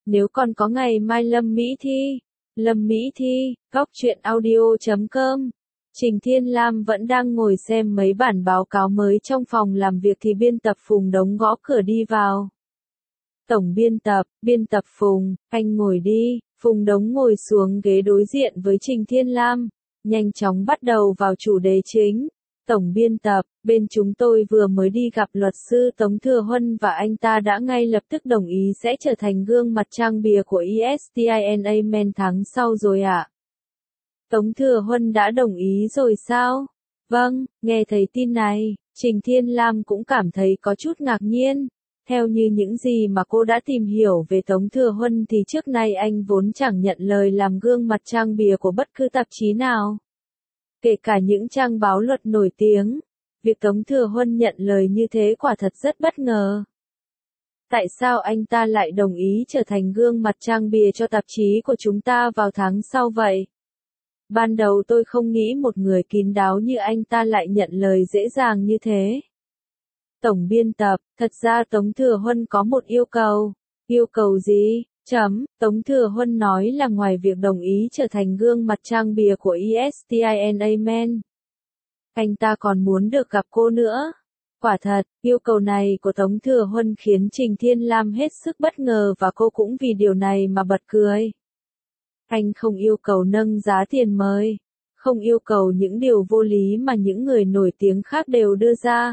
Nếu còn có ngày mai Lâm Mỹ thi. Lâm Mỹ thi, góc truyện audio.com. Trình Thiên Lam vẫn đang ngồi xem mấy bản báo cáo mới trong phòng làm việc thì biên tập Phùng Đống gõ cửa đi vào. Tổng biên tập Phùng, anh ngồi đi. Phùng Đống ngồi xuống ghế đối diện với Trình Thiên Lam, nhanh chóng bắt đầu vào chủ đề chính. Tổng biên tập, bên chúng tôi vừa mới đi gặp luật sư Tống Thừa Huân và anh ta đã ngay lập tức đồng ý sẽ trở thành gương mặt trang bìa của ESPN Men tháng sau rồi ạ. Tống Thừa Huân đã đồng ý rồi sao? Vâng, nghe thấy tin này, Trình Thiên Lam cũng cảm thấy có chút ngạc nhiên. Theo như những gì mà cô đã tìm hiểu về Tống Thừa Huân thì trước nay anh vốn chẳng nhận lời làm gương mặt trang bìa của bất cứ tạp chí nào. Kể cả những trang báo luật nổi tiếng, việc Tống Thừa Huân nhận lời như thế quả thật rất bất ngờ. Tại sao anh ta lại đồng ý trở thành gương mặt trang bìa cho tạp chí của chúng ta vào tháng sau vậy? Ban đầu tôi không nghĩ một người kín đáo như anh ta lại nhận lời dễ dàng như thế. Tổng biên tập, thật ra Tống Thừa Huân có một yêu cầu. Yêu cầu gì? Tống Thừa Huân nói là ngoài việc đồng ý trở thành gương mặt trang bìa của ESPN Men, anh ta còn muốn được gặp cô nữa. Quả thật, yêu cầu này của Tống Thừa Huân khiến Trình Thiên Lam hết sức bất ngờ và cô cũng vì điều này mà bật cười. Anh không yêu cầu nâng giá tiền mời, không yêu cầu những điều vô lý mà những người nổi tiếng khác đều đưa ra,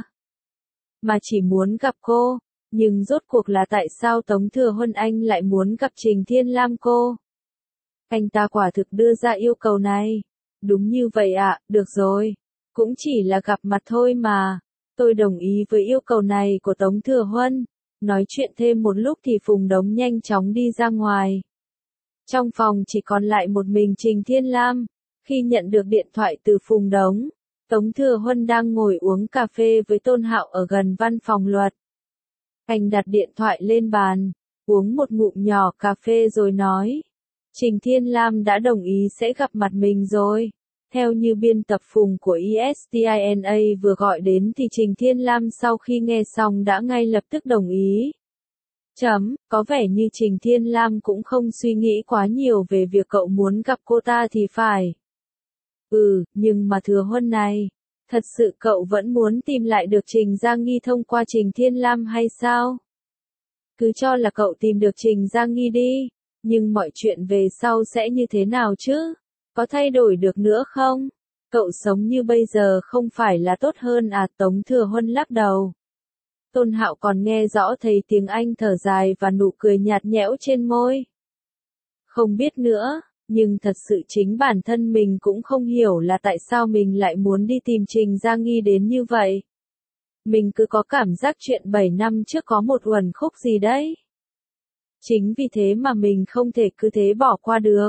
mà chỉ muốn gặp cô. Nhưng rốt cuộc là tại sao Tống Thừa Huân anh lại muốn gặp Trình Thiên Lam cô? Anh ta quả thực đưa ra yêu cầu này. Đúng như vậy ạ, được rồi. Cũng chỉ là gặp mặt thôi mà. Tôi đồng ý với yêu cầu này của Tống Thừa Huân. Nói chuyện thêm một lúc thì Phùng Đống nhanh chóng đi ra ngoài. Trong phòng chỉ còn lại một mình Trình Thiên Lam. Khi nhận được điện thoại từ Phùng Đống, Tống Thừa Huân đang ngồi uống cà phê với Tôn Hạo ở gần văn phòng luật. Anh đặt điện thoại lên bàn, uống một ngụm nhỏ cà phê rồi nói. Trình Thiên Lam đã đồng ý sẽ gặp mặt mình rồi. Theo như biên tập Phùng của ESPN vừa gọi đến thì Trình Thiên Lam sau khi nghe xong đã ngay lập tức đồng ý. Có vẻ như Trình Thiên Lam cũng không suy nghĩ quá nhiều về việc cậu muốn gặp cô ta thì phải. Nhưng mà Thừa Huân này, thật sự cậu vẫn muốn tìm lại được Trình Giang Nghi thông qua Trình Thiên Lam hay sao? Cứ cho là cậu tìm được Trình Giang Nghi đi, nhưng mọi chuyện về sau sẽ như thế nào chứ? Có thay đổi được nữa không? Cậu sống như bây giờ không phải là tốt hơn à? Tống Thừa Huân lắc đầu. Tôn Hạo còn nghe rõ thấy tiếng anh thở dài và nụ cười nhạt nhẽo trên môi. Không biết nữa. Nhưng thật sự chính bản thân mình cũng không hiểu là tại sao mình lại muốn đi tìm Trình Giang Nghi đến như vậy. Mình cứ có cảm giác chuyện 7 năm trước có một uẩn khúc gì đấy. Chính vì thế mà mình không thể cứ thế bỏ qua được.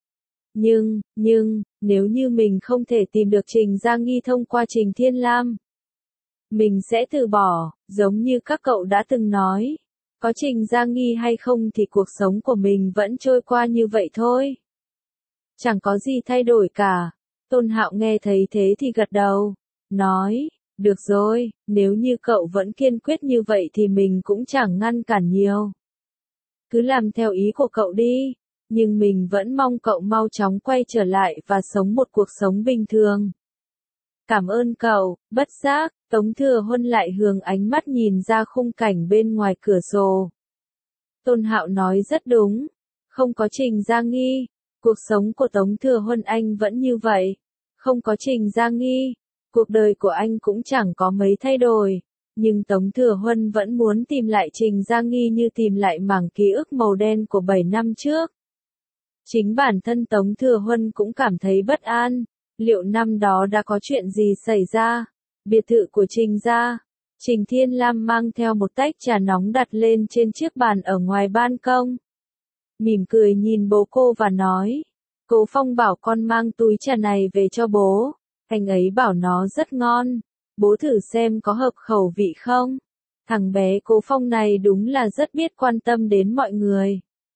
Nhưng, nếu như mình không thể tìm được Trình Giang Nghi thông qua Trình Thiên Lam, mình sẽ từ bỏ, giống như các cậu đã từng nói. Có Trình Giang Nghi hay không thì cuộc sống của mình vẫn trôi qua như vậy thôi. Chẳng có gì thay đổi cả. Tôn Hạo nghe thấy thế thì gật đầu, nói, được rồi, nếu như cậu vẫn kiên quyết như vậy thì mình cũng chẳng ngăn cản nhiều. Cứ làm theo ý của cậu đi, nhưng mình vẫn mong cậu mau chóng quay trở lại và sống một cuộc sống bình thường. Cảm ơn cậu. Bất giác, Tống Thừa Huân lại hướng ánh mắt nhìn ra khung cảnh bên ngoài cửa sổ. Tôn Hạo nói rất đúng, không có Trình Giang Nghi, cuộc sống của Tống Thừa Huân anh vẫn như vậy. Không có Trình Giang Nghi, cuộc đời của anh cũng chẳng có mấy thay đổi. Nhưng Tống Thừa Huân vẫn muốn tìm lại Trình Giang Nghi như tìm lại mảng ký ức màu đen của 7 năm trước. Chính bản thân Tống Thừa Huân cũng cảm thấy bất an. Liệu năm đó đã có chuyện gì xảy ra? Biệt thự của Trình gia. Trình Thiên Lam mang theo một tách trà nóng đặt lên trên chiếc bàn ở ngoài ban công. Mỉm cười nhìn bố cô và nói. Cố Phong bảo con mang túi trà này về cho bố. Anh ấy bảo nó rất ngon. Bố thử xem có hợp khẩu vị không? Thằng bé Cố Phong này đúng là rất biết quan tâm đến mọi người.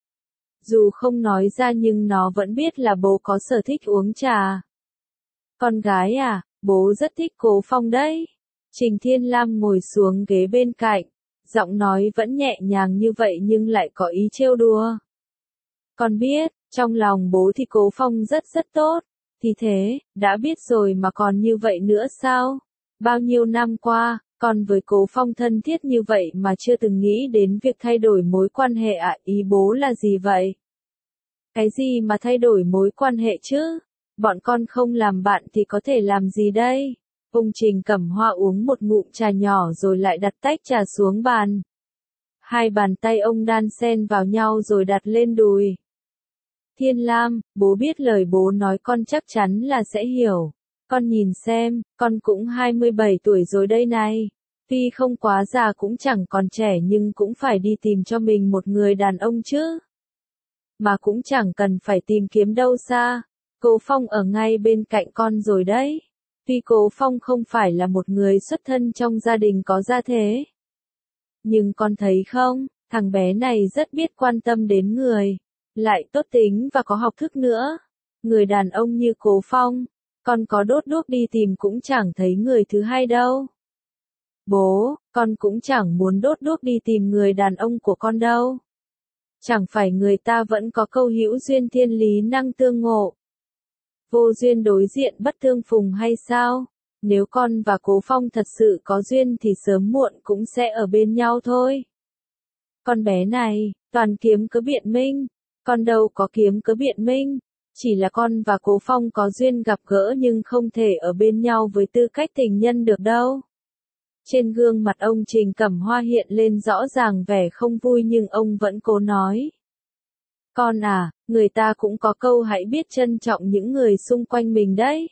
Dù không nói ra nhưng nó vẫn biết là bố có sở thích uống trà. Con gái à, bố rất thích Cố Phong đấy. Trình Thiên Lam ngồi xuống ghế bên cạnh, giọng nói vẫn nhẹ nhàng như vậy nhưng lại có ý trêu đùa. Con biết, trong lòng bố thì Cố Phong rất rất tốt. Thì thế, đã biết rồi mà còn như vậy nữa sao? Bao nhiêu năm qua, con với Cố Phong thân thiết như vậy mà chưa từng nghĩ đến việc thay đổi mối quan hệ à? Ý bố là gì vậy? Cái gì mà thay đổi mối quan hệ chứ? Bọn con không làm bạn thì có thể làm gì đây? Ông Trình Cẩm Hoa uống một ngụm trà nhỏ rồi lại đặt tách trà xuống bàn. Hai bàn tay ông đan xen vào nhau rồi đặt lên đùi. Thiên Lam, bố biết lời bố nói con chắc chắn là sẽ hiểu. Con nhìn xem, con cũng 27 tuổi rồi đây này. Tuy không quá già cũng chẳng còn trẻ nhưng cũng phải đi tìm cho mình một người đàn ông chứ. Mà cũng chẳng cần phải tìm kiếm đâu xa. Cố Phong ở ngay bên cạnh con rồi đấy. Tuy Cố Phong không phải là một người xuất thân trong gia đình có gia thế. Nhưng con thấy không, thằng bé này rất biết quan tâm đến người. Lại tốt tính và có học thức nữa. Người đàn ông như Cố Phong, con có đốt đuốc đi tìm cũng chẳng thấy người thứ hai đâu. Bố, con cũng chẳng muốn đốt đuốc đi tìm người đàn ông của con đâu. Chẳng phải người ta vẫn có câu hữu duyên thiên lý năng tương ngộ. Vô duyên đối diện bất tương phùng hay sao? Nếu con và Cố Phong thật sự có duyên thì sớm muộn cũng sẽ ở bên nhau thôi. Con bé này, toàn kiếm cớ biện minh. Con đâu có kiếm cớ biện minh. Chỉ là con và Cố Phong có duyên gặp gỡ nhưng không thể ở bên nhau với tư cách tình nhân được đâu. Trên gương mặt ông Trình Cẩm Hoa hiện lên rõ ràng vẻ không vui nhưng ông vẫn cố nói. Con à, người ta cũng có câu hãy biết trân trọng những người xung quanh mình đấy.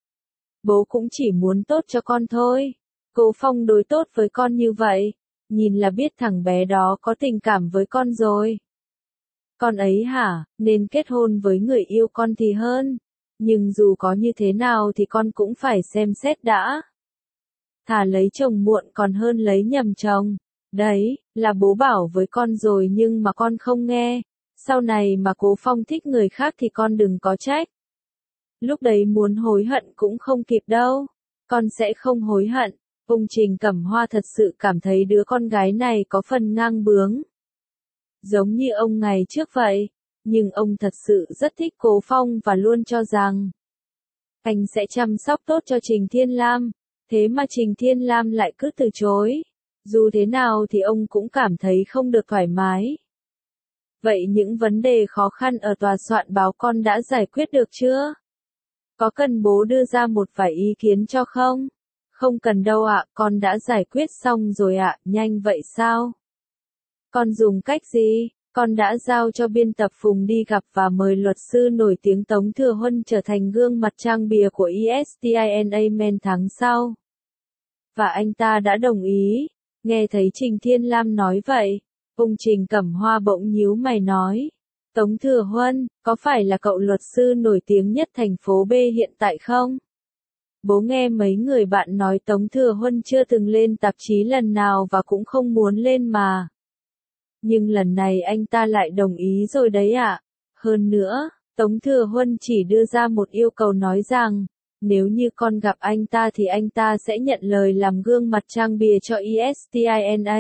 Bố cũng chỉ muốn tốt cho con thôi. Cố Phong đối tốt với con như vậy, nhìn là biết thằng bé đó có tình cảm với con rồi. Con ấy hả, nên kết hôn với người yêu con thì hơn. Nhưng dù có như thế nào thì con cũng phải xem xét đã. Thà lấy chồng muộn còn hơn lấy nhầm chồng. Đấy, là bố bảo với con rồi nhưng mà con không nghe. Sau này mà Cố Phong thích người khác thì con đừng có trách. Lúc đấy muốn hối hận cũng không kịp đâu. Con sẽ không hối hận. Ông Trình Cẩm Hoa thật sự cảm thấy đứa con gái này có phần ngang bướng. Giống như ông ngày trước vậy. Nhưng ông thật sự rất thích Cố Phong và luôn cho rằng anh sẽ chăm sóc tốt cho Trình Thiên Lam. Thế mà Trình Thiên Lam lại cứ từ chối. Dù thế nào thì ông cũng cảm thấy không được thoải mái. Vậy những vấn đề khó khăn ở tòa soạn báo con đã giải quyết được chưa? Có cần bố đưa ra một vài ý kiến cho không? Không cần đâu ạ, con đã giải quyết xong rồi ạ, nhanh vậy sao? Con dùng cách gì? Con đã giao cho biên tập Phùng đi gặp và mời luật sư nổi tiếng Tống Thừa Huân trở thành gương mặt trang bìa của ESPN Men tháng sau. Và anh ta đã đồng ý. Nghe thấy Trình Thiên Lam nói vậy, ông Trình Cẩm Hoa bỗng nhíu mày nói. Tống Thừa Huân, có phải là cậu luật sư nổi tiếng nhất thành phố B hiện tại không? Bố nghe mấy người bạn nói Tống Thừa Huân chưa từng lên tạp chí lần nào và cũng không muốn lên mà. Nhưng lần này anh ta lại đồng ý rồi đấy ạ. Hơn nữa, Tống Thừa Huân chỉ đưa ra một yêu cầu nói rằng, nếu như con gặp anh ta thì anh ta sẽ nhận lời làm gương mặt trang bìa cho ESPNA.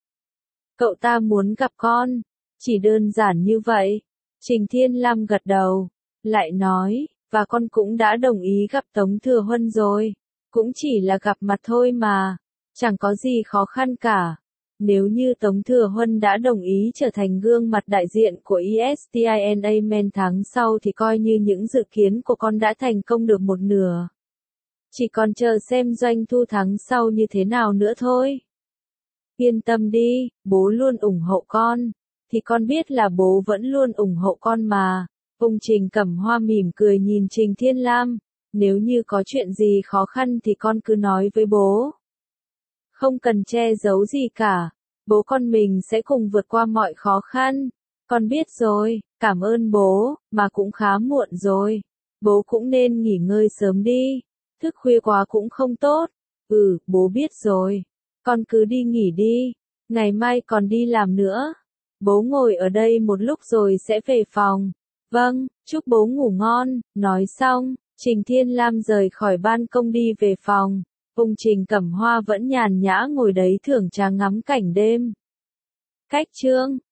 Cậu ta muốn gặp con. Chỉ đơn giản như vậy. Trình Thiên Lam gật đầu. Lại nói, và con cũng đã đồng ý gặp Tống Thừa Huân rồi. Cũng chỉ là gặp mặt thôi mà. Chẳng có gì khó khăn cả. Nếu như Tống Thừa Huân đã đồng ý trở thành gương mặt đại diện của ESPNA Men tháng sau thì coi như những dự kiến của con đã thành công được một nửa. Chỉ còn chờ xem doanh thu tháng sau như thế nào nữa thôi. Yên tâm đi, bố luôn ủng hộ con. Thì con biết là bố vẫn luôn ủng hộ con mà. Ông Trình Cẩm Hoa mỉm cười nhìn Trình Thiên Lam. Nếu như có chuyện gì khó khăn thì con cứ nói với bố. Không cần che giấu gì cả. Bố con mình sẽ cùng vượt qua mọi khó khăn. Con biết rồi, cảm ơn bố, mà cũng khá muộn rồi. Bố cũng nên nghỉ ngơi sớm đi. Thức khuya quá cũng không tốt. Bố biết rồi. Con cứ đi nghỉ đi. Ngày mai còn đi làm nữa. Bố ngồi ở đây một lúc rồi sẽ về phòng. Vâng, chúc bố ngủ ngon. Nói xong, Trình Thiên Lam rời khỏi ban công đi về phòng. Ông Trình Cẩm Hoa vẫn nhàn nhã ngồi đấy thưởng trà ngắm cảnh đêm. Cách chương